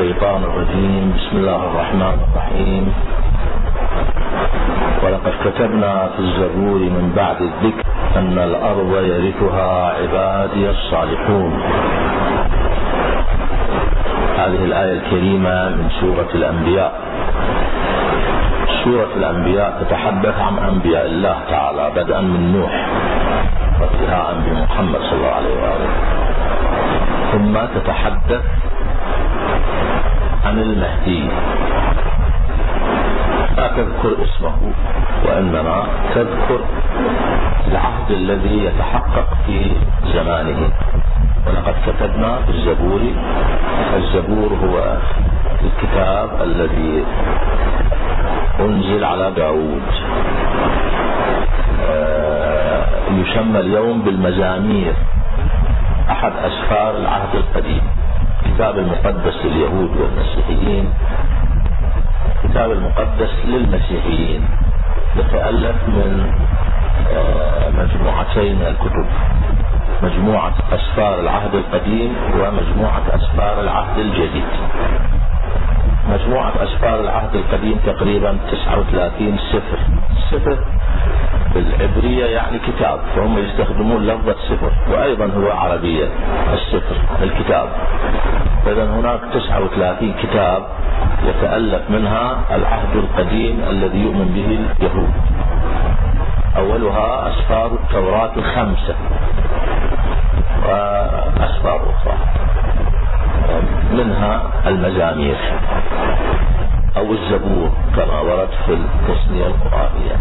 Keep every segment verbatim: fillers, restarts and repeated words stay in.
الشيطان الرجيم. بسم الله الرحمن الرحيم. ولقد كتبنا في الزبور من بعد الذكر أن الأرض يرثها عبادي الصالحون. هذه الآية الكريمة من سورة الأنبياء. سورة الأنبياء تتحدث عن أنبياء الله تعالى بدءا من نوح وانتهاء بمحمد صلى الله عليه وآله، ثم تتحدث عن المهدي، لا تذكر اسمه وإنما تذكر العهد الذي يتحقق في زمانه. ولقد كتبنا في الزبور. الزبور هو الكتاب الذي أنزل على داود، يسمى اليوم بالمزامير، أحد أسفار العهد القديم، كتاب المقدس لليهود والمسيحيين، كتاب المقدس للمسيحيين، يتألف من مجموعتين من الكتب، مجموعة أسفار العهد القديم ومجموعة أسفار العهد الجديد. مجموعة أسفار العهد القديم تقريبا تسعة وثلاثين سفر. سفر بالعبرية يعني كتاب، فهم يستخدمون لفظة سفر، وأيضا هو عربية السفر الكتاب. إذن هناك تسعة وثلاثين كتاب يتألف منها العهد القديم الذي يؤمن به اليهود. أولها أسفار التوراة الخمسة وأسفار أخرى، منها المزامير أو الزبور كما ورد في التسمية القرآنية،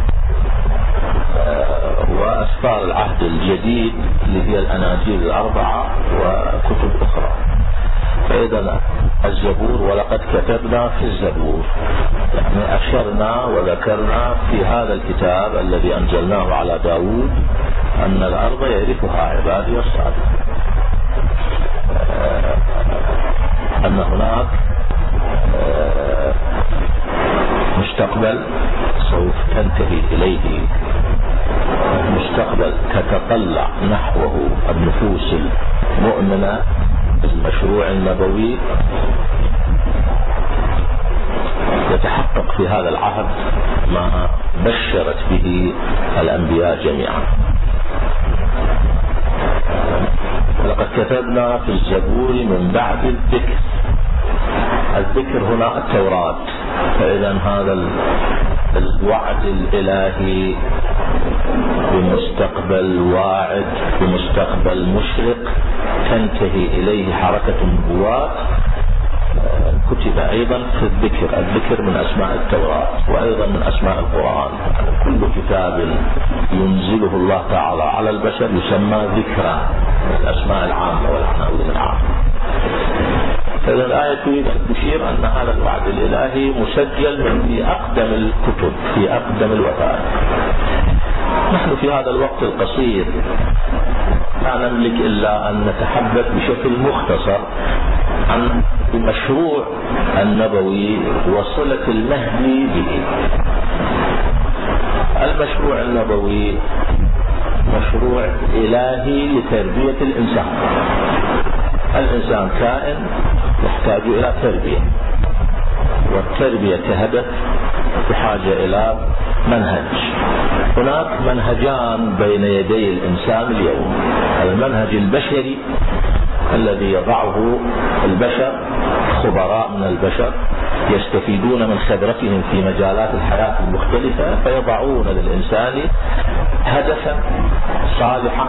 وأسفار العهد الجديد اللي هي الأناجيل الأربعة وكتب أخرى. فإذا الزبور، ولقد كتبنا في الزبور، يعني أشرنا وذكرنا في هذا الكتاب الذي أنزلناه على داود أن الأرض يرثها عبادي الصالحون، أن هناك مستقبل سوف تنتهي إليه، مستقبل تتطلع نحوه النفوس المؤمنة المشروع النبوي، يتحقق في هذا العهد ما بشرت به الأنبياء جميعا. لقد كتبنا في الزبور من بعد الذكر. الذكر هنا التوراة. فإذا هذا الوعد الإلهي بمستقبل واعد، بمستقبل مشرق تنتهي إليه حركة النبوات، كتب أيضا في الذكر. الذكر من أسماء التوراة وأيضا من أسماء القرآن. كل كتاب ينزله الله تعالى على البشر يسمى ذكرا، من الأسماء العامة والعناوين العامة. فإذا الآية تريد أن تشير أن هذا الوعد الإلهي مسجل من في أقدم الكتب، في أقدم الوثائق. نحن في هذا الوقت القصير لا نملك إلا أن نتحدث بشكل مختصر عن المشروع النبوي وصلة المهدي به. المشروع النبوي مشروع إلهي لتربية الإنسان. الإنسان كائن يحتاج إلى تربية، والتربية كهدف بحاجة إلى منهج. هناك منهجان بين يدي الإنسان اليوم: المنهج البشري الذي يضعه البشر، خبراء من البشر يستفيدون من خبرتهم في مجالات الحياة المختلفة، فيضعون للإنسان هدفا صالحا،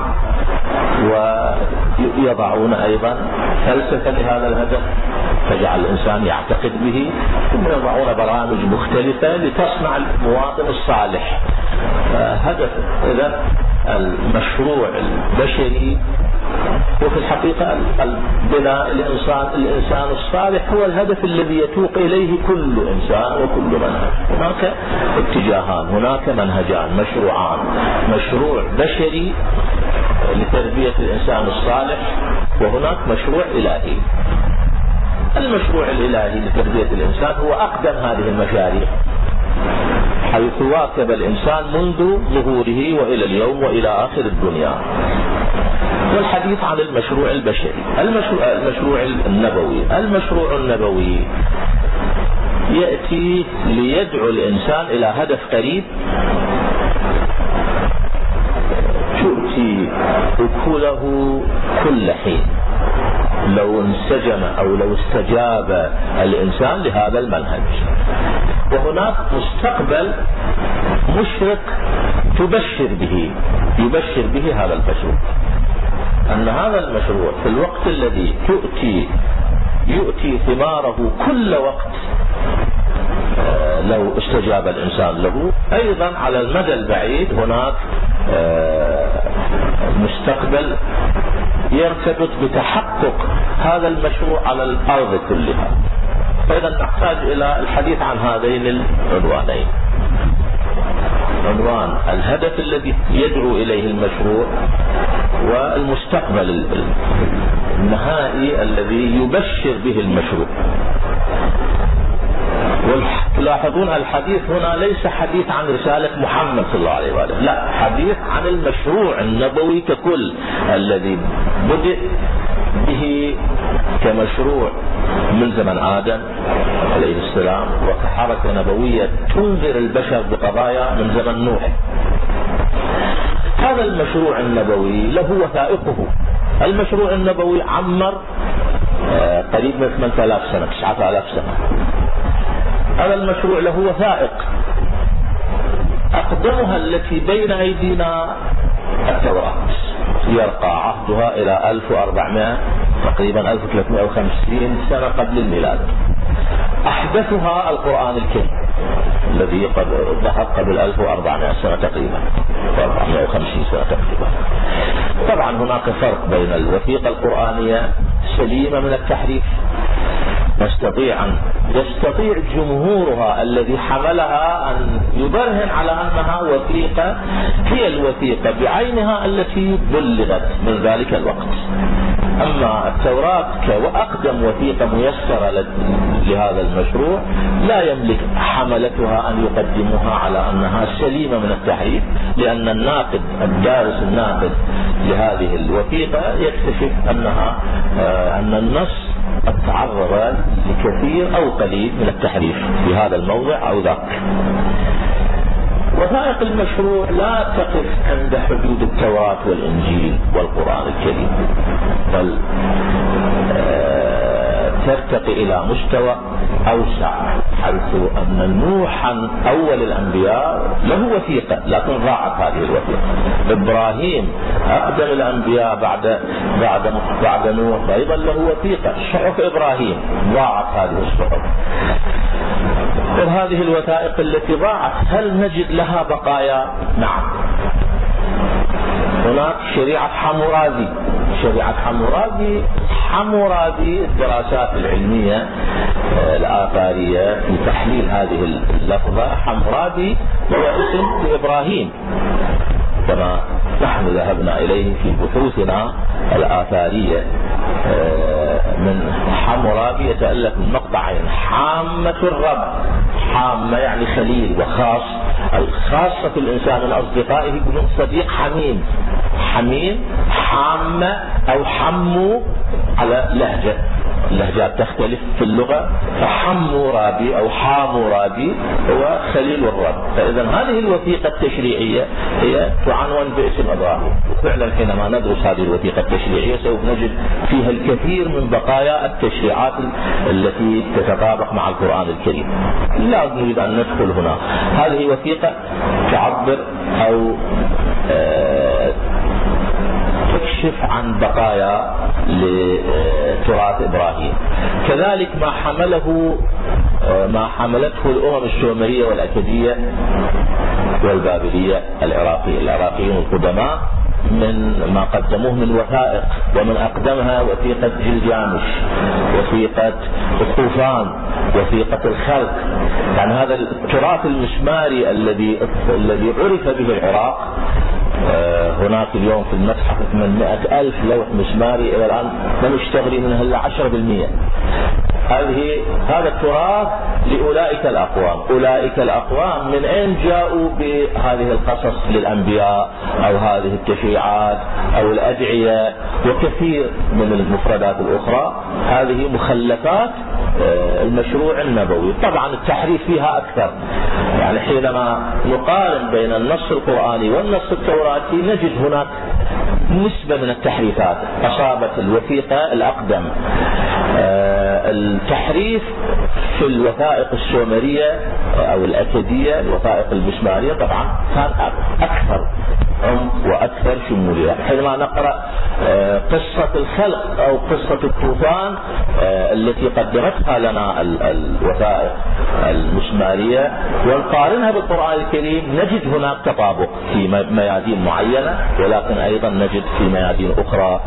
ويضعون أيضا فلسفة لهذا الهدف تجعل الإنسان يعتقد به، ثم يضعون برامج مختلفة لتصنع المواطن الصالح. هدف إذا المشروع البشري وفي الحقيقة البناء الإنسان الإنسان الصالح هو الهدف الذي يتوق إليه كل إنسان وكل منهج. هناك اتجاهان، هناك منهجان، مشروعان: مشروع بشري لتربية الإنسان الصالح، وهناك مشروع إلهي. المشروع الإلهي لتربية الإنسان هو أقدم هذه المشاريع، حيث واكب الإنسان منذ ظهوره وإلى اليوم وإلى آخر الدنيا. والحديث عن المشروع البشري. المشروع, المشروع النبوي المشروع النبوي يأتي ليدعو الإنسان إلى هدف قريب تؤتي أكله كل حين لو انسجم أو لو استجاب الإنسان لهذا المنهج. وهناك مستقبل مشرق تبشر به يبشر به هذا المشروع، أن هذا المشروع في الوقت الذي تؤتي يؤتي ثماره كل وقت لو استجاب الإنسان له. أيضا على المدى البعيد هناك مستقبل يرتبط بتحقق هذا المشروع على الأرض كلها. فإذا نحتاج إلى الحديث عن هذين العنوانين، عنوان الهدف الذي يدعو إليه المشروع، والمستقبل النهائي الذي يبشر به المشروع. وتلاحظون الحديث هنا ليس حديث عن رسالة محمد صلى الله عليه وآله، لا، حديث عن المشروع النبوي ككل الذي بدأ به كمشروع من زمن آدم عليه السلام، وكحركة نبوية تنذر البشر بقضايا من زمن نوح. هذا المشروع النبوي له وثائقه. المشروع النبوي عمر قريب من ثمانية آلاف سنة تسعة آلاف سنة. هذا المشروع له وثائق، أقدمها التي بين أيدينا التوراة، يرقى عهدها إلى ألف وأربعمائة تقريبا ألف وثلاثمائة وخمسين سنة قبل الميلاد. أحدثها القرآن الكريم الذي ظهر قبل ألف وأربعمائة سنة تقريبا، أربعمائة وخمسين سنة تقريبا. طبعا هناك فرق بين الوثيقة القرآنية سليمة من التحريف، يستطيع يستطيع جمهورها الذي حملها أن يبرهن على أنها وثيقة هي الوثيقة بعينها التي بلغت من ذلك الوقت. أما التوراة كأقدم وثيقة ميسرة لهذا المشروع لا يملك حملتها أن يقدموها على أنها سليمة من التحريف، لأن الناقد الدارس الناقد لهذه الوثيقة يكتشف أنها أن النص قد تعرض لكثير أو قليل من التحريف في هذا الموضع أو ذاك. وثائق المشروع لا تقف عند حدود التوراة والإنجيل والقرآن الكريم، بل ترتقي إلى مستوى أوسع، حيث أن نوحا أول الأنبياء له وثيقة لكن ضاعت هذه الوثيقة. إبراهيم أقدم الأنبياء بعد بعد بعد نوح أيضا له وثيقة، صحف إبراهيم ضاعت هذه الصحف. وهذه الوثائق التي ضاعت هل نجد لها بقايا؟ نعم. هناك شريعة حمورابي. شريعة حمورابي حمورابي الدراسات العلمية الآثارية في تحليل هذه اللفظة، حمورابي هو اسم إبراهيم كما نحن ذهبنا إليه في بحوثنا الآثارية. من حمورابي يتألف من مقطعين: حامة الرب، حامة يعني خليل، وخاص الخاصة الإنسان من أصدقائه يكون صديق حميم. حميم، حامة أو حمو على لهجة، اللهجات تختلف في اللغة، فحمورابي أو حامورابي هو خليل الرب. فإذا هذه الوثيقة التشريعية هي تعنون باسم إبراهيم. وفعلا حينما ندرس هذه الوثيقة التشريعية سوف نجد فيها الكثير من بقايا التشريعات التي تتطابق مع القرآن الكريم. لا نريد أن ندخل هنا. هذه وثيقة تعبر أو آه تكشف عن بقايا لتراث إبراهيم. كذلك ما حمله ما حملته الأمم السومرية والأكدية والبابلية العراقية العراقيين القدماء من ما قدموه من وثائق، ومن أقدمها وثيقة جلجامش، وثيقة الطوفان، وثيقة الخلق. يعني هذا التراث المسماري الذي الذي عرف به العراق. هناك اليوم في المتحف ثمانمائة ألف لوح مسماري، إلى الآن لم يشتغل منها إلا عشرة بالمئة. هذه هذا التراث لأولئك الأقوام. أولئك الأقوام من أين جاءوا بهذه القصص للأنبياء أو هذه التشريعات أو الأدعية وكثير من المفردات الأخرى؟ هذه مخلفات المشروع النبوي. طبعا التحريف فيها أكثر، يعني حينما نقارن بين النص القرآني والنص التوراتي نجد هناك نسبة من التحريفات أصابت الوثيقة الأقدم. التحريف في الوثائق السومرية أو الأكدية، الوثائق المسمارية، طبعا كان أكثر عمق وأكثر شمولية. حينما نقرأ قصة الخلق أو قصة الطوفان التي قدمتها لنا الوثائق المسمارية ونقارنها بالقرآن الكريم نجد هناك تطابق في ميادين معينة، ولكن أيضا نجد في ميادين أخرى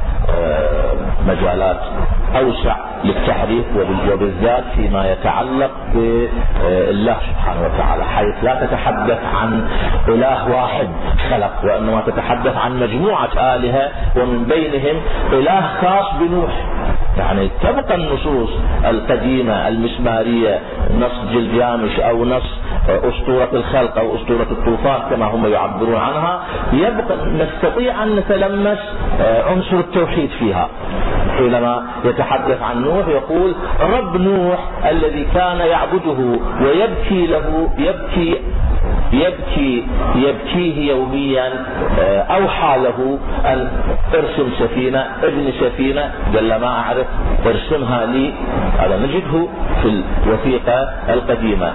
مجالات أوسع للتحريف، وبالذات فيما يتعلق بالله سبحانه وتعالى، حيث لا تتحدث عن إله واحد خلق، وإنما تتحدث عن مجموعة آلهة ومن بينهم إله خاص بنوح. يعني تبقى النصوص القديمة المسمارية، نص جلجامش أو نص أسطورة الخلق أو أسطورة الطوفان كما هم يعبرون عنها، يبقى نستطيع أن نتلمس عنصر التوحيد فيها. حينما يتحدث عن نوح يقول رب نوح الذي كان يعبده ويبكي له يبكي يبكي يبكيه يوميا، أوحى له أن ارسم سفينة، ابن سفينة، قال له ما أعرف ارسمها لي. هذا نجده في الوثيقة القديمة.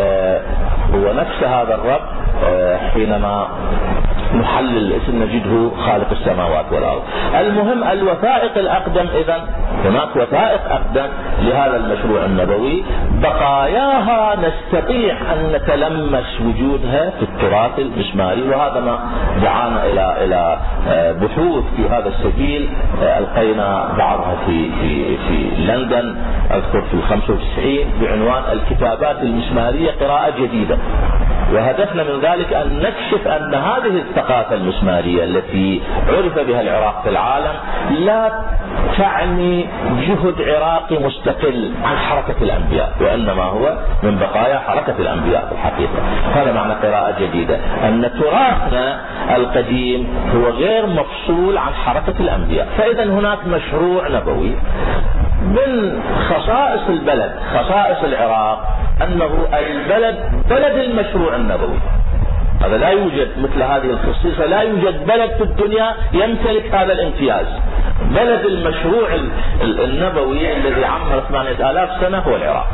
هو نفس هذا الرب حينما نحلل الاسم نجده خالق السماوات والأرض. المهم الوثائق الأقدم، إذن هناك وثائق أقدم لهذا المشروع النبوي بقاياها نستطيع أن نتلمس وجودها في التراث المسماري، وهذا ما دعانا إلى إلى بحوث في هذا السبيل. ألقينا بعضها في في في لندن أذكر في الخمسة وتسعين بعنوان الكتابات المسمارية قراءة جديدة، وهدفنا من ذلك أن نكشف أن هذه الثقافة المسمارية التي عرف بها العراق في العالم لا تعني جهد عراقي مستقل عن حركة الأنبياء، وإنما هو من بقايا حركة الأنبياء في الحقيقة. هذا معنى قراءة جديدة، أن تراثنا القديم هو غير مفصول عن حركة الأنبياء. فإذا هناك مشروع نبوي. من خصائص البلد، خصائص العراق، أنه البلد بلد المشروع النبوي. هذا لا يوجد مثل هذه الخصيصة، لا يوجد بلد في الدنيا يمتلك هذا الامتياز. بلد المشروع النبوي الذي عمر ثمانية آلاف سنة هو العراق،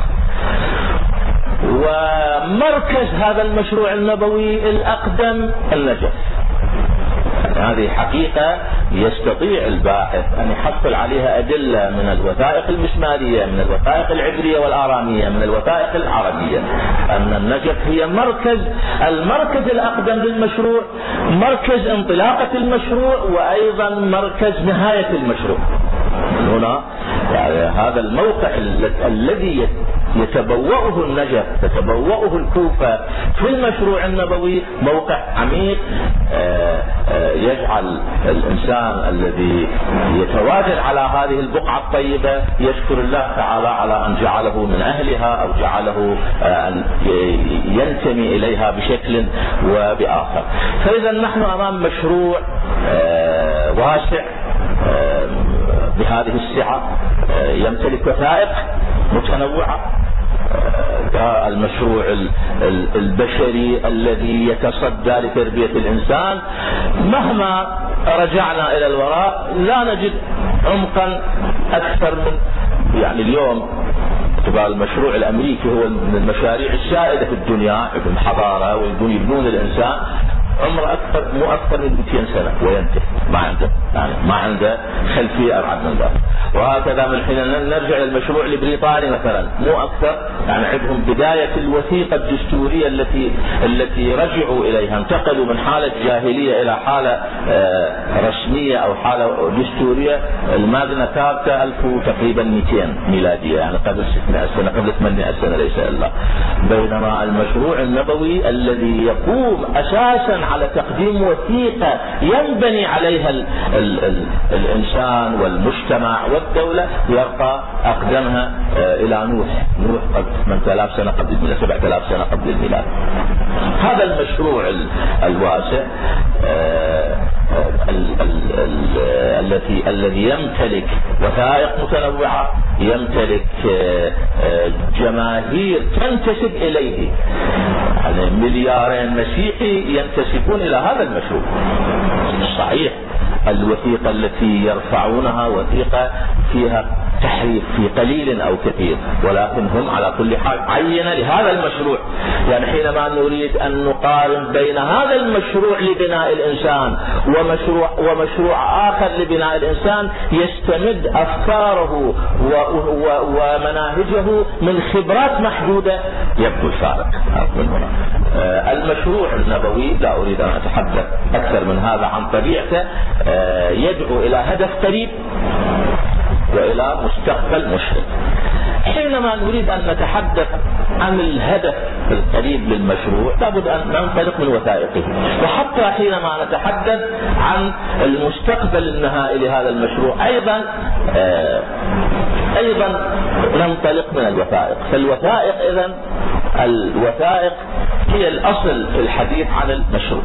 ومركز هذا المشروع النبوي الأقدم النجف. هذه حقيقة يستطيع الباحث أن يحصل عليها أدلة من الوثائق المسمارية، من الوثائق العبرية والآرامية، من الوثائق العربية، أن النجف هي مركز المركز الأقدم للمشروع، مركز انطلاقة المشروع، وأيضا مركز نهاية المشروع. هنا يعني هذا الموقع الذي يتبوأه النجف، تتبوأه الكوفة في المشروع النبوي موقع عميق يجعل الإنسان الذي يتواجد على هذه البقعة الطيبة يشكر الله تعالى على أن جعله من أهلها أو جعله أن ينتمي إليها بشكل وبآخر. فإذا نحن أمام مشروع واسع بهذه السعة، يمتلك وثائق متنوعة. المشروع البشري الذي يتصدى لتربية الإنسان، مهما رجعنا إلى الوراء لا نجد عمقا أكثر من يعني اليوم طبعا المشروع الأمريكي هو من المشاريع السائدة في الدنيا في الحضارة، ويبون يبنون الإنسان عمره أكثر مو أكثر من مئتين سنة وينتهي، ما عنده يعني ما عنده خلفية أبعد من ذلك. وهكذا من حين نرجع للمشروع البريطاني مثلا مو أكثر، يعني عندهم بداية الوثيقة الدستورية التي التي رجعوا إليها، انتقلوا من حالة جاهلية إلى حالة رسمية أو حالة دستورية. الماغنا كارتا ألف تقريبا مئتين ميلادية، يعني قبل ستمائة سنة، قبل ثمانمائة سنة ليس إلا. بينما المشروع النبوي الذي يقوم أساسا على تقديم وثيقة ينبني عليها ال ال الإنسان والمجتمع والدولة يرقى أقدمها إلى نوح نوح قد ثمانية آلاف سنة قبل الميلاد، سبعة آلاف سنة قبل الميلاد. هذا المشروع الواسع التي الذي يمتلك وثائق متنوعة، يمتلك جماهير تنتسب إليه، يعني مليارين مسيحي ينتسبون إلى هذا المشروع. صحيح الوثيقة التي يرفعونها وثيقة فيها تحريف في قليل أو كثير، ولكن هم على كل حال عينة لهذا المشروع. يعني حينما نريد أن نقارن بين هذا المشروع لبناء الإنسان ومشروع, ومشروع آخر لبناء الإنسان يستمد أفكاره ومناهجه من خبرات محدودة، يبدو الفارق من هنا. المشروع النبوي لا أريد أن أتحدث أكثر من هذا عن طبيعته، يدعو إلى هدف قريب وإلى مستقبل مشرق. حينما نريد أن نتحدث عن الهدف القريب للمشروع لابد أن ننطلق من وثائقه، وحتى حينما نتحدث عن المستقبل النهائي لهذا المشروع أيضا آه أيضا ننطلق من الوثائق. فالوثائق إذن الوثائق هي الأصل في الحديث عن المشروع،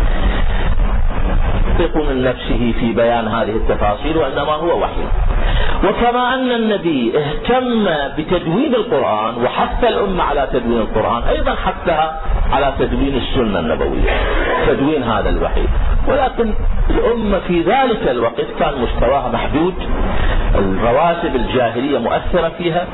يثق من نفسه في بيان هذه التفاصيل وإنما هو وحي. وكما أن النبي اهتم بتدوين القرآن وحث الأمة على تدوين القرآن، أيضا حثها على تدوين السنة النبوية، تدوين هذا الوحي. ولكن الأمة في ذلك الوقت كان مستواها محدود، الرواسب الجاهلية مؤثرة فيها،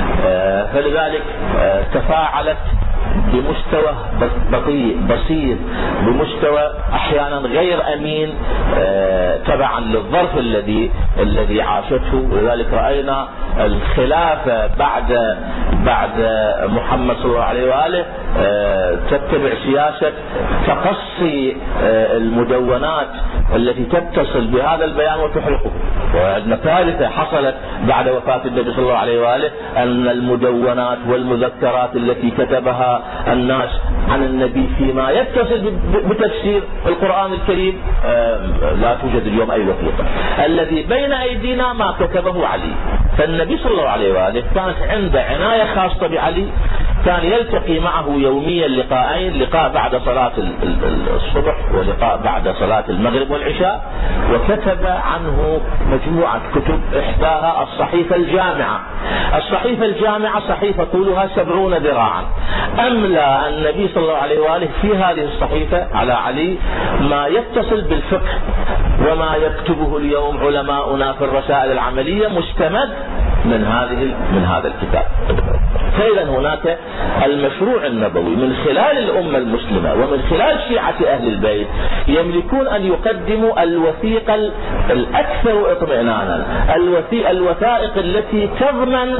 فلذلك تفاعلت بمستوى بطيء بسيط، بمستوى احيانا غير امين تبعا للظرف الذي الذي عاشته. ولذلك راينا الخلافه بعد بعد محمد صلى الله عليه واله تتبع سياسه تقصي المدونات التي تتصل بهذا البيان وتحرقه. وعندنا ثالثه حصلت بعد وفاه النبي صلى الله عليه واله، ان المدونات والمذكرات التي كتبها الناس عن النبي فيما يتصل بتفسير القرآن الكريم لا توجد اليوم أي وثيقة. الذي بين أيدينا ما كتبه علي. فالنبي صلى الله عليه وآله كانت عنده عناية خاصة بعلي، كان يلتقي معه يوميا لقاءين، لقاء بعد صلاة الصبح ولقاء بعد صلاة المغرب والعشاء، وكتب عنه مجموعة كتب، إحداها الصحيفة الجامعة. الصحيفة الجامعة صحيفة طولها سبعون ذراعا، أملى النبي صلى الله عليه وآله في هذه الصحيفة على علي ما يتصل بالفقه وما يكتبه اليوم علماؤنا في الرسائل العملية مستمد من هذه من هذا الكتاب. فإذا هناك المشروع النبوي من خلال الأمة المسلمة ومن خلال شيعة أهل البيت يملكون أن يقدموا الوثيقة الأكثر اطمئنانا، الوثائق التي تضمن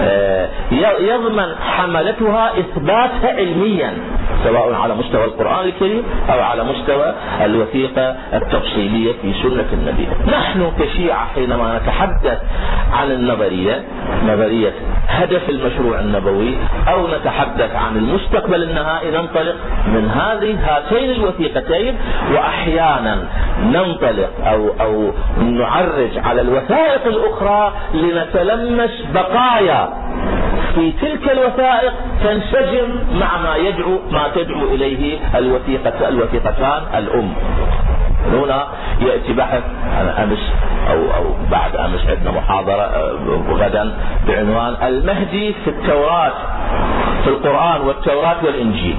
يضمن حملتها إثباتها علميا، سواء على مستوى القرآن الكريم أو على مستوى الوثيقة التفصيلية في سنة النبي. نحن كشيعة حينما نتحدث عن النظرية، نظرية هدف المشروع النبوي، أو نتحدث عن المستقبل النهائي، ننطلق من هذه هاتين الوثيقتين، وأحيانا ننطلق أو أو نعرج على الوثائق الأخرى لنتلمس بقايا في تلك الوثائق تنسجم مع ما يدعو ما تدعو إليه الوثيقة الوثيقتان الأم. هنا يأتي بحث أنا أمس أو أو بعد أمس عندنا محاضرة غدا بعنوان المهدي في التوراة، في القرآن والتوراة والإنجيل.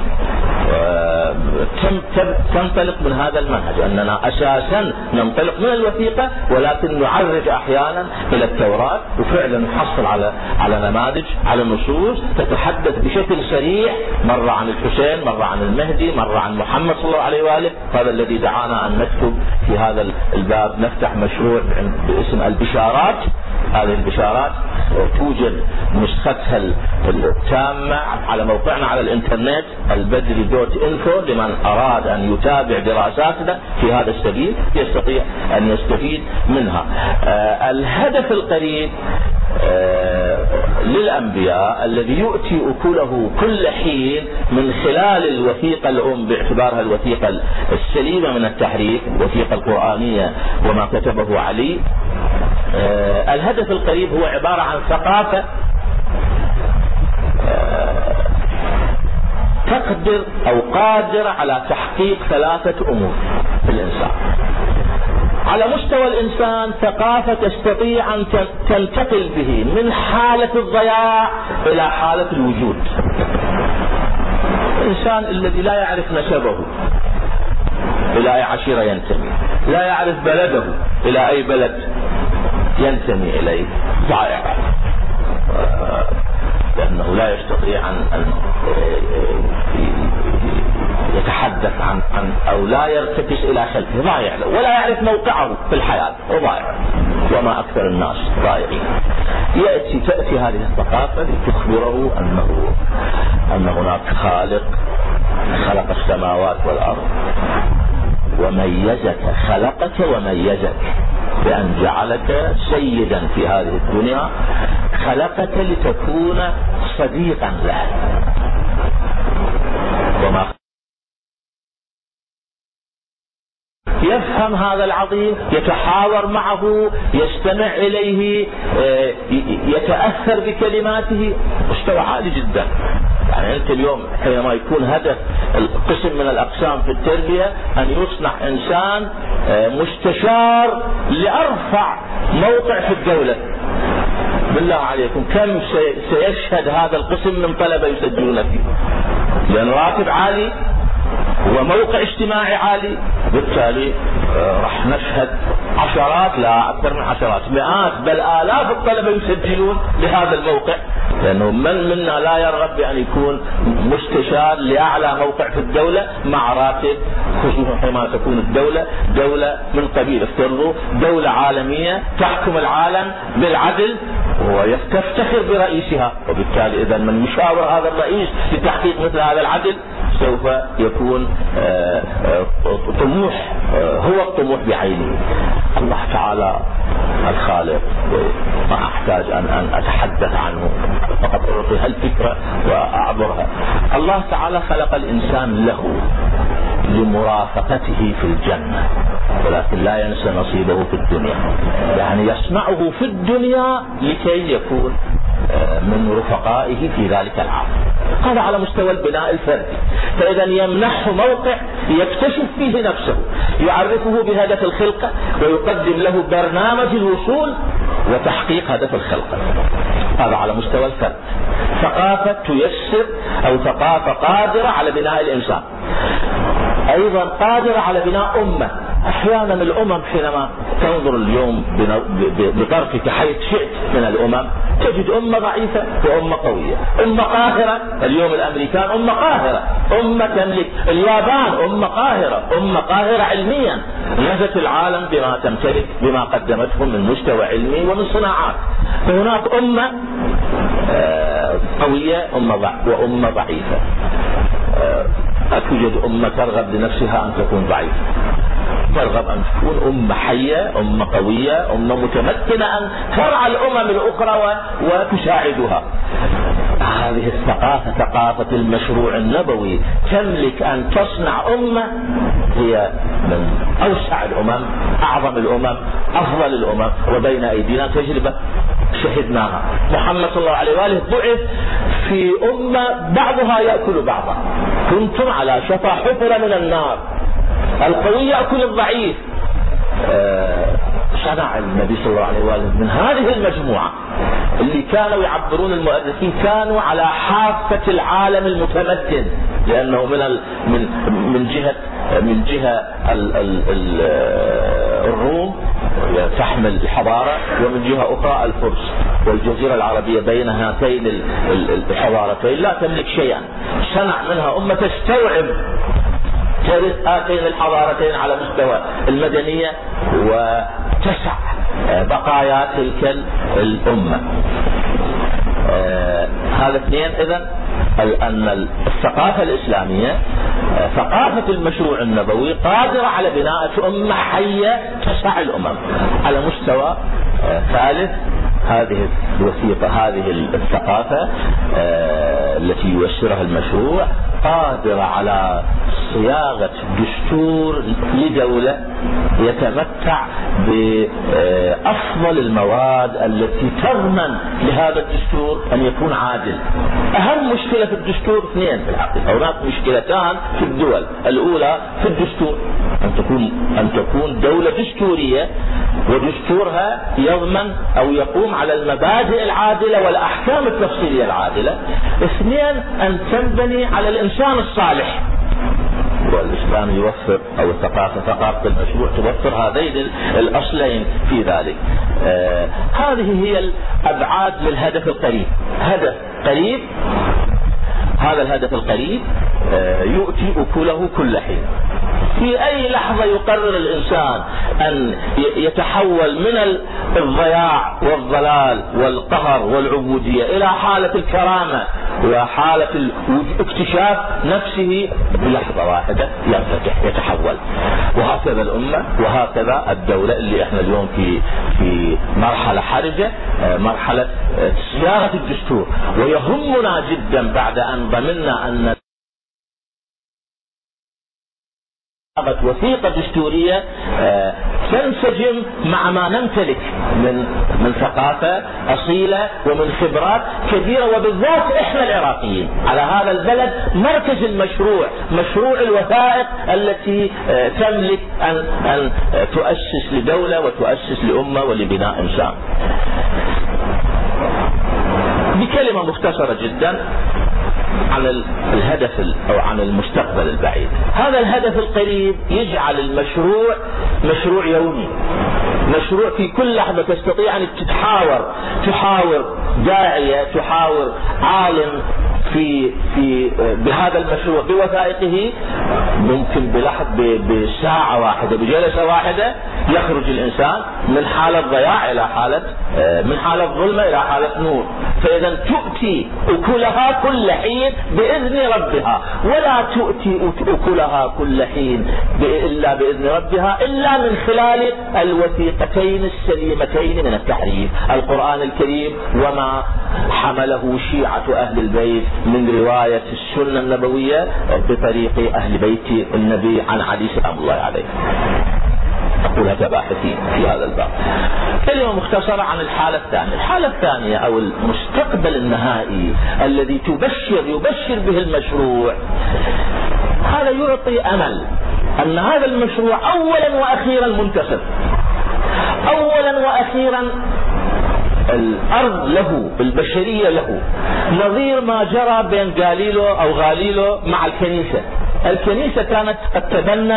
تنطلق من هذا المنهج أننا أساسا ننطلق من الوثيقة، ولكن نعرج أحيانا إلى التوراة، وفعلا نحصل على على نماذج، على نصوص تتحدث بشكل صريح مرة عن الحسين، مرة عن المهدي، مرة عن محمد صلى الله عليه وآله. هذا الذي دعانا أن نكتب في هذا الباب، نفتح مشروع باسم البشارات. هذه البشارات توجد نسختها التامة على موقعنا على الانترنت البدري دوت انفو، لمن أراد أن يتابع دراساتنا في هذا السبيل يستطيع أن يستفيد منها. آه الهدف القريب آه للأنبياء الذي يؤتي أكله كل حين من خلال الوثيقة الأم باعتبارها الوثيقة السليمة من التحريف، الوثيقة القرآنية وما كتبه علي. الهدف القريب هو عبارة عن ثقافة تقدر أو قادرة على تحقيق ثلاثة أمور في الإنسان. على مستوى الإنسان ثقافة تستطيع أن تنتقل به من حالة الضياع إلى حالة الوجود. الإنسان الذي لا يعرف نسبه إلى أي عشيرة ينتمي، لا يعرف بلده إلى أي بلد ينتمي إليه، ضائع، لأنه لا يستطيع أن يتحدث عن, عن أو لا يرتكز إلى خلفه، ضائع، ولا يعرف موقعه في الحياة، وضائع، وما أكثر الناس ضائعين. يأتي تأتي هذه الثقافة لتخبره أنه أن هناك خالق خلق السماوات والأرض وميزك، خلقك وميزك بأن جعلك سيدا في هذه الدنيا، خلقك لتكون صديقا له، وما يفهم هذا العظيم، يتحاور معه، يستمع إليه، يتأثر بكلماته، مستوى عالي جدا. يعني أنت اليوم حينما يكون هدف القسم من الأقسام في التربية أن يصنع إنسان مستشار لأرفع موقع في الدولة، بالله عليكم كم سيشهد هذا القسم من طلبة يسجلون فيه؟ لأن راتب عالي وموقع اجتماعي عالي، بالتالي راح نشهد عشرات، لا أكثر من عشرات، مئات بل آلاف الطلبة يسجلون لهذا الموقع، لأنه من منا لا يرغب بأن يكون مستشار لأعلى موقع في الدولة مع راتب، خصوصا حينما تكون الدولة دولة من قبيل افترضوا دولة عالمية تحكم العالم بالعدل ويفتخر برئيسها، وبالتالي إذا من يشاور هذا الرئيس لتحقيق مثل هذا العدل سوف يكون طموح، هو الطموح بعينه. الله تعالى الخالق ما أحتاج أن أن أتحدث عنه، فقط أعطيها الفكرة وأعبرها. الله تعالى خلق الإنسان له لمرافقته في الجنة، ولكن لا ينسى نصيبه في الدنيا، يعني يصنعه في الدنيا لكي يكون من رفقائه في ذلك العالم. هذا على مستوى البناء الفردي. فإذا يمنحه موقع يكتشف فيه نفسه، يعرفه بهدف الخلقة ويقدم له برنامج الوصول وتحقيق هدف الخلقة. هذا على مستوى الفرد، ثقافة تيسر أو ثقافة قادرة على بناء الإنسان. أيضا قادرة على بناء أمة. أحيانا الأمم حينما تنظر اليوم بطرفك حيث شئت من الأمم تجد أمة ضعيفة وأمة قوية، أمة قاهرة. اليوم الأمريكان أمة قاهرة، أمة تملك. اليابان أمة قاهرة، أمة قاهرة علميا، نهزت العالم بما تمتلك، بما قدمته من مستوى علمي ومن صناعات. فهناك أمة قوية وأمة ضعيفة. لا توجد أمة ترغب لنفسها أن تكون ضعيفة، ترغب أن تكون أمة حية، أمة قوية، أمة متمكنة أن ترعى الأمم الأخرى وتساعدها. هذه الثقافة، ثقافة المشروع النبوي، تملك أن تصنع أمة هي من أوسع الأمم، أعظم الأمم، أفضل الأمم، وبين أيدينا تجربة شهدناها. محمد صلى الله عليه وآله بعث في أمة بعضها يأكل بعضا، كنتم على شفا حفرة من النار، القوي يأكل الضعيف. صنع النبي صلى الله عليه وآله من هذه المجموعة اللي كانوا يعبرون المؤرخين كانوا على حافة العالم المتمدن، لأنه من ال من من جهة من جهة ال ال ال الروم تحمل الحضارة، ومن جهة أخرى الفرس، والجزيرة العربية بين هاتين الحضارتين لا تملك شيئا. صنع منها أمة تستوعب ترث هاتين الحضارتين على مستوى المدنية وتسع بقايا تلك الأمة. آه هذا اثنين. إذن أن الثقافة الإسلامية ثقافة المشروع النبوي قادرة على بناء أمة حية تسع الأمم. على مستوى آه ثالث هذه الوثيقة، هذه الثقافة التي يوسرها المشروع قادرة على صياغة دستور لدولة يتمتع بأفضل المواد التي تضمن لهذا الدستور أن يكون عادل. أهم مشكلة في الدستور اثنين في الحقيقة، هناك مشكلتان في الدول. الأولى في الدستور أن تكون أن تكون دولة دستورية ودستورها يضمن أو يقوم على المبادئ العادلة والأحكام التفصيلية العادلة. اثنين أن تنبني على الإنسان الصالح، والإسلام يوفر أو الثقافة ثقافة المشروع توفر هذين الأصلين في ذلك. آه هذه هي الأبعاد للهدف القريب. هدف قريب، هذا الهدف القريب آه يؤتي أكله كل حين. في أي لحظة يقرر الإنسان أن يتحول من الضياع والضلال والقهر والعبودية إلى حالة الكرامة وحالة اكتشاف نفسه بلحظة واحدة ينفتح يتحول. وهكذا الأمة وهكذا الدولة اللي احنا اليوم في في مرحلة حرجة، مرحلة صياغة الدستور. ويهمنا جدا بعد أن ضمننا أن وثيقة دستورية تنسجم مع ما نمتلك من من ثقافة أصيلة ومن خبرات كبيرة، وبالذات إحنا العراقيين على هذا البلد مركز المشروع، مشروع الوثائق التي تملك أن أن تؤسس لدولة وتؤسس لأمة ولبناء إنسان. بكلمة مختصرة جدا عن الهدف أو عن المستقبل البعيد. هذا الهدف القريب يجعل المشروع مشروع يومي، مشروع في كل لحظة تستطيع أن تتحاور تحاور داعية، تحاور عالم في في بهذا المشروع بوثائقه. ممكن بلحظة بساعة واحدة بجلسة واحدة يخرج الإنسان من حالة ضياع إلى حالة من حالة ظلمة إلى حالة نور. فإذا تؤتي أكلها كل حين بإذن ربها، ولا تؤتي أكلها كل حين إلا بإذن ربها إلا من خلال الوثيقتين السليمتين من التحريف، القرآن الكريم وما حمله شيعة أهل البيت من رواية السنة النبوية بطريق أهل بيت النبي عن علي سلام الله عليه. أقولها كباحثين في هذا الباب. كلمة مختصرة عن الحالة الثانية. الحالة الثانية أو المستقبل النهائي الذي تبشر يبشر به المشروع، هذا يعطي أمل أن هذا المشروع أولا وأخيرا منتصر. أولا وأخيرا الأرض له، البشرية له، نظير ما جرى بين غاليلو أو غاليلو مع الكنيسة. الكنيسة كانت قد تبنت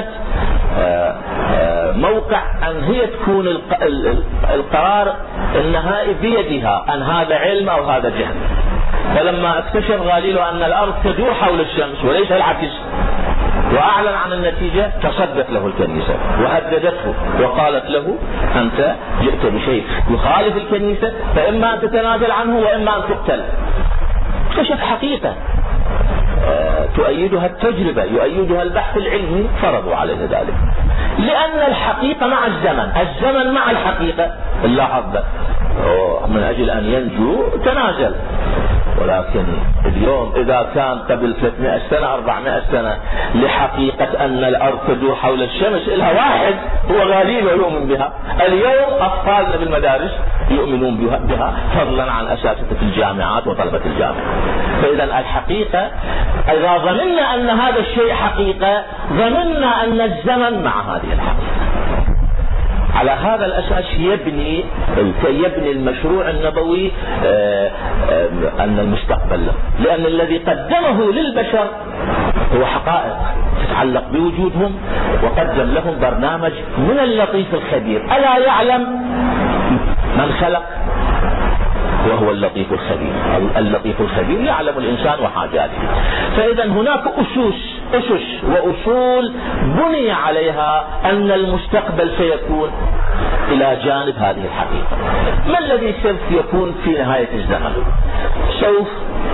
موقع أن هي تكون القرار النهائي بيدها، أن هذا علم أو هذا جهل. فلما اكتشف غاليلو أن الأرض تدور حول الشمس وليس العكس وأعلن عن النتيجة، تصدت له الكنيسة وهددته وقالت له أنت جئت بشيء يخالف الكنيسة، فإما أن تتنازل عنه وإما أن تقتل. اكتشف حقيقة تؤيدها التجربة، يؤيدها البحث العلمي، فرضوا عليه ذلك. لأن الحقيقة مع الزمن، الزمن مع الحقيقة. اللاحظ من أجل أن ينجو تنازل. ولكن اليوم إذا كان قبل ثلاثمائة سنة أربعمائة سنة لحقيقة أن الأرض تدور حول الشمس إلها واحد هو غاليلو يؤمن بها، اليوم أطفالنا بالمدارس يؤمنون بها فضلا عن أساتذة الجامعات وطلبة الجامعة. فإذا الحقيقة إذا ظننا أن هذا الشيء حقيقة، ظننا أن الزمن مع هذه الحقيقة. على هذا الأساس يبني يبني المشروع النبوي أن المستقبل له، لأن الذي قدمه للبشر هو حقائق تتعلق بوجودهم، وقدم لهم برنامج من اللطيف الخبير. ألا يعلم من خلق وهو اللطيف الخبير. اللطيف الخبير يعلم الإنسان وحاجاته. فإذا هناك أسس أسس وأصول بني عليها أن المستقبل سيكون إلى جانب هذه الحقيقة. ما الذي سوف يكون في نهاية الزمن؟ سوف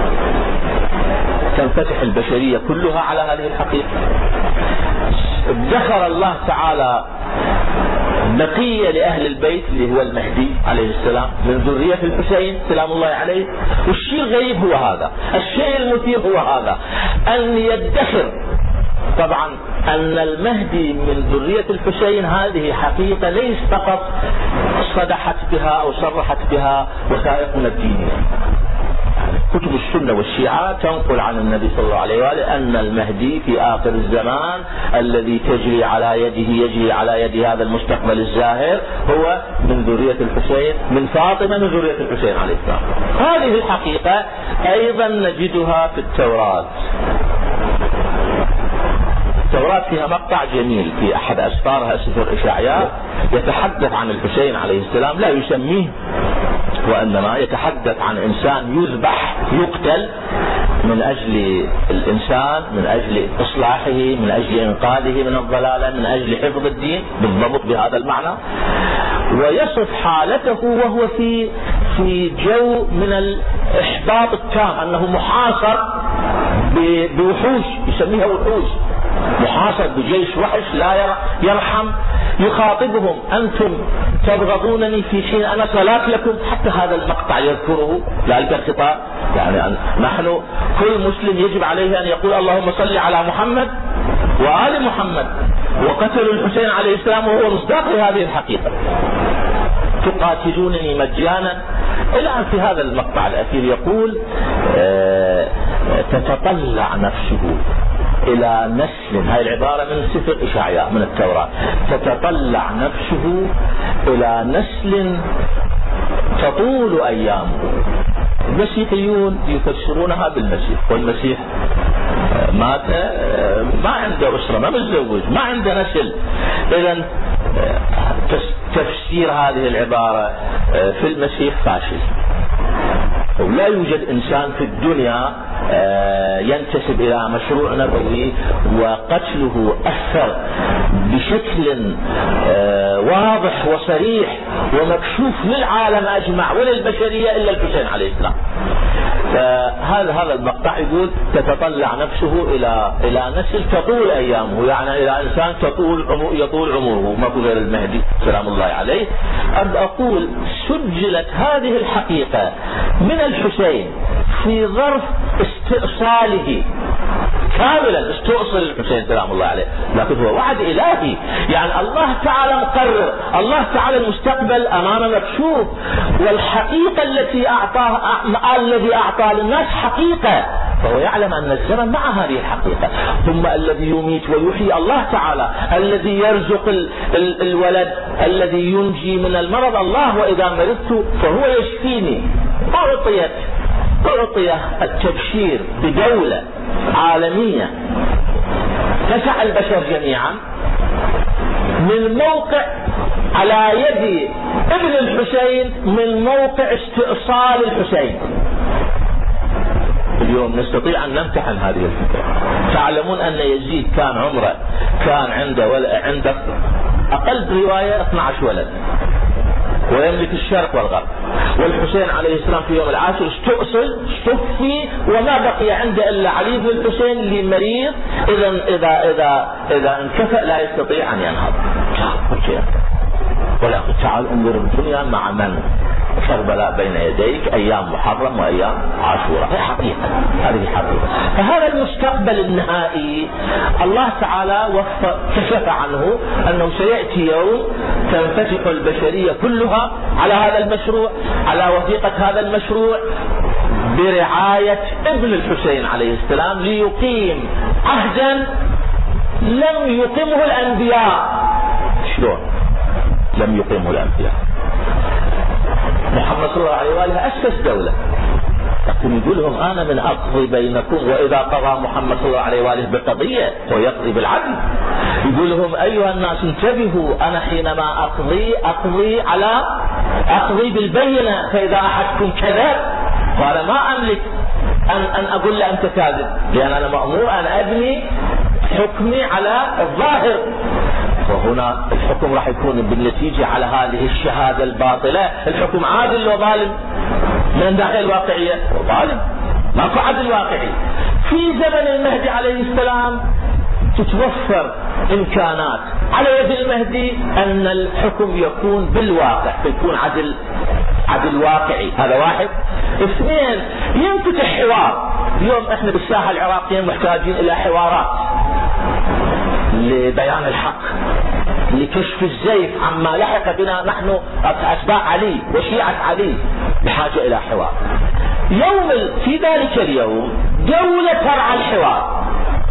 تنفتح البشرية كلها على هذه الحقيقة. ادخر الله تعالى بقية لأهل البيت اللي هو المهدي عليه السلام من ذرية الحسين سلام الله عليه. والشيء الغريب هو هذا، الشيء المثير هو هذا، أن يدخر طبعا أن المهدي من ذرية الحسين هذه حقيقة ليس فقط صدحت بها أو صرحت بها وثائقنا الدينية. كتب السنة والشيعة تنقل عن النبي صلى الله عليه وآله أن المهدي في آخر الزمان الذي تجري على يده يجري على يد هذا المستقبل الزاهر هو من ذرية الحسين، من فاطمة من ذرية الحسين عليه السلام. هذه الحقيقة أيضا نجدها في التوراة. التوراة فيها مقطع جميل في أحد أسفارها سفر إشعياء يتحدث عن الحسين عليه السلام، لا يسميه وإنما يتحدث عن إنسان يذبح يقتل من أجل الإنسان، من أجل إصلاحه، من أجل إنقاذه من الضلالة، من أجل حفظ الدين بالضبط بهذا المعنى. ويصف حالته وهو في في جو من الإحباط التام، أنه محاصر بوحوش يسميها وحوش، محاصر بجيش وحش لا يرحم، يخاطبهم أنتم تبغضونني في حين أنا صلاة لكم. حتى هذا المقطع يذكره ذلك الخطاب، يعني أن نحن كل مسلم يجب عليه أن يقول اللهم صل على محمد وآل محمد، وقتلوا الحسين عليه السلام وهو مصداق هذه الحقيقة. تقاتلونني مجانا. إلى أن في هذا المقطع الأخير يقول آه تتطلع نفسه إلى نسل، هاي العبارة من سفر إشعياء من التوراة، تتطلع نفسه إلى نسل تطول أيامه. المسيحيون يفسرونها بالمسيح، والمسيح مات ما عنده أسرة، ما متزوج، ما عنده نسل. إذن تفسير هذه العبارة في المسيح فاشل، ولا يوجد إنسان في الدنيا ينتسب إلى مشروع نبوي وقتله أثر بشكل واضح وصريح ومكشوف للعالم أجمع وللبشرية إلا الحسين عليه السلام. فهذا هذا المقطع يقول تتطلع نفسه إلى إلى نسل تطول أيامه، يعني إلى إنسان تطول عمر يطول عمره، ما غير المهدي سلام الله عليه. أقول سجلت هذه الحقيقة من الحسين في ظرف استئصاله كاملا، استؤصل الحسين سلام الله عليه، لكن هو وعد إلهي، يعني الله تعالى مقرر، الله تعالى المستقبل أمامنا مكشوف، والحقيقة التي أعطاها الذي أعطى للناس حقيقة، فهو يعلم أن الزمن مع هذه الحقيقة. ثم الذي يميت ويحيي الله تعالى، الذي يرزق ال ال الولد، الذي ينجي من المرض الله، وإذا مرضت فهو يشفيني. أعطيت أعطي التبشير بدولة عالمية تسع البشر جميعا من موقع على يد ابن الحسين، من موقع استئصال الحسين. اليوم نستطيع أن نمتحن هذه الفكرة. تعلمون أن يزيد كان عمره كان عنده ولا عنده أقل رواية اثني عشر ولد، ويملك الشرق والغرب، والحسين عليه السلام في يوم العاشر استؤصل استفي وما بقي عنده إلا علي بن الحسين اللي مريض، إذا إذا إذا إذا انكفأ لا يستطيع أن ينهض. ولكن تعال انظر الدنيا مع من؟ كربلاء بين يديك، أيام محرم وأيام عاشوراء. هي حقيقة، هذه حقيقة. فهذا المستقبل النهائي الله تعالى وفق كشف عنه أنه سيأتي يوم تنفتح البشرية كلها على هذا المشروع، على وثيقة هذا المشروع، برعاية ابن الحسين عليه السلام، ليقيم عهدا لم يقمه الأنبياء. شلون لم يقمه الأنبياء؟ محمد صلى الله عليه وآله أسس دولة، لكن يقول لهم أنا من أقضي بينكم، وإذا قضى محمد صلى الله عليه وآله بقضية ويقضي بالعدل، يقول لهم أيها الناس انتبهوا، أنا حينما أقضي أقضي على أقضي بالبينة، فإذا أحدكم كذب فأنا ما أملك أن أن أقول له أنت كاذب، لأن أنا مأمور أن أبني حكمي على الظاهر، وهنا الحكم راح يكون بالنتيجة على هذه الشهادة الباطلة. الحكم عادل وظالم من الناحية الواقعية، ظالم، ماكو عدل واقعي. في زمن المهدي عليه السلام تتوفر إمكانات على يد المهدي أن الحكم يكون بالواقع، يكون عدل عدل واقعي. هذا واحد. اثنين، ينفتح حوار. اليوم احنا بالساحة العراقية محتاجين الى حوارات لبيان الحق، لكشف الزيف عما لحق بنا نحن أتباع علي وشيعة علي، بحاجة إلى حوار. يوم في ذلك اليوم دولة ترعى الحوار،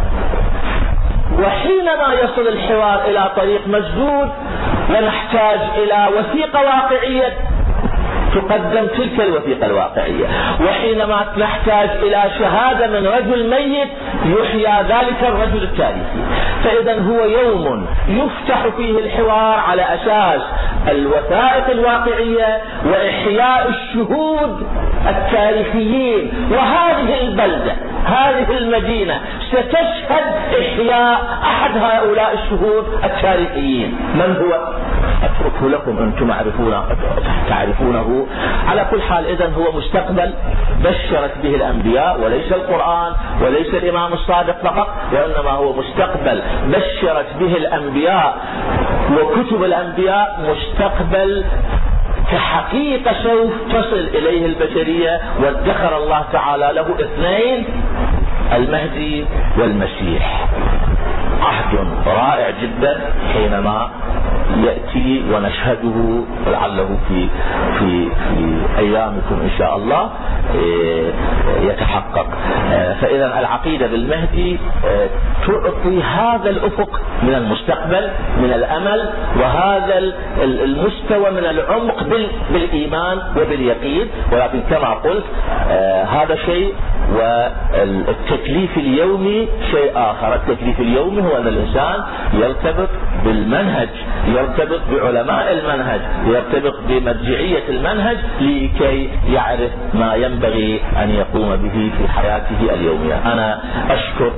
وحينما يصل الحوار إلى طريق مسدود ونحتاج إلى وثيقة واقعية تقدم تلك الوثيقة الواقعية، وحينما نحتاج إلى شهادة من رجل ميت يحيى ذلك الرجل التاريخي. فإذا هو يوم يفتح فيه الحوار على أساس الوثائق الواقعية وإحياء الشهود التاريخيين. وهذه البلدة، هذه المدينة ستشهد إحياء أحد هؤلاء الشهود التاريخيين. من هو؟ أتركه لكم أنتم تعرفونه تعرفونه. على كل حال إذن هو مستقبل بشرت به الأنبياء، وليس القرآن وليس الإمام الصادق فقط، وإنما هو مستقبل بشرت به الأنبياء وكتب الأنبياء، مستقبل كحقيقة سوف تصل إليه البشرية. وادخر الله تعالى له اثنين، المهدي والمسيح. عهد رائع جدا حينما يأتي ونشهده لعله في في في أيامكم إن شاء الله يتحقق. فإذا العقيدة بالمهدي تعطي هذا الأفق من المستقبل، من الأمل، وهذا المستوى من العمق بالإيمان وباليقين. ولكن كما قلت هذا شيء، والتكليف اليومي شيء آخر. التكليف اليومي هو أن الإنسان يرتبط بالمنهج، يرتبط بعلماء المنهج، يرتبط بمرجعية المنهج لكي يعرف ما ينبغي أن يقوم به في حياته اليومية. أنا أشكر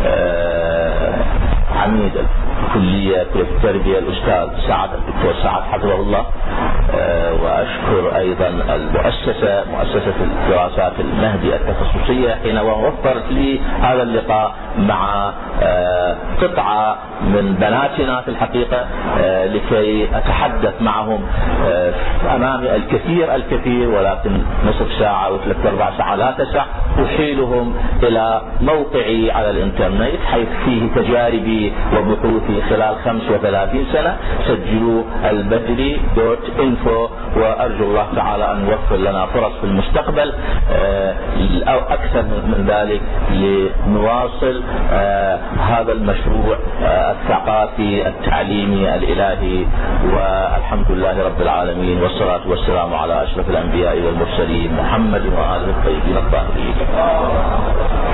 عميد الكلية كلية التربية الأستاذ سعد الدكتور سعد حفظه الله، وأشكر أيضا المؤسسة مؤسسة الدراسات المهدي التخصصية حين وفرت لي هذا اللقاء مع قطعة من بناتنا في الحقيقة لكي أتحدث معهم. أمامي الكثير الكثير، ولكن نصف ساعة وثلاث أربع ساعة لا تسع. أحيلهم إلى موقعي على الإنترنت حيث فيه تجاربي وبحوثي خلال خمس وثلاثين سنة. سجلوا البدري دوت انفو، وأرجو الله تعالى أن يوفر لنا فرص في المستقبل أو أكثر من ذلك لنواصل هذا المشروع الثقافي التعليمي الإلهي. والحمد لله رب العالمين، والصلاة والسلام على أشرف الأنبياء والمرسلين محمد وآله الطيبين الطاهرين.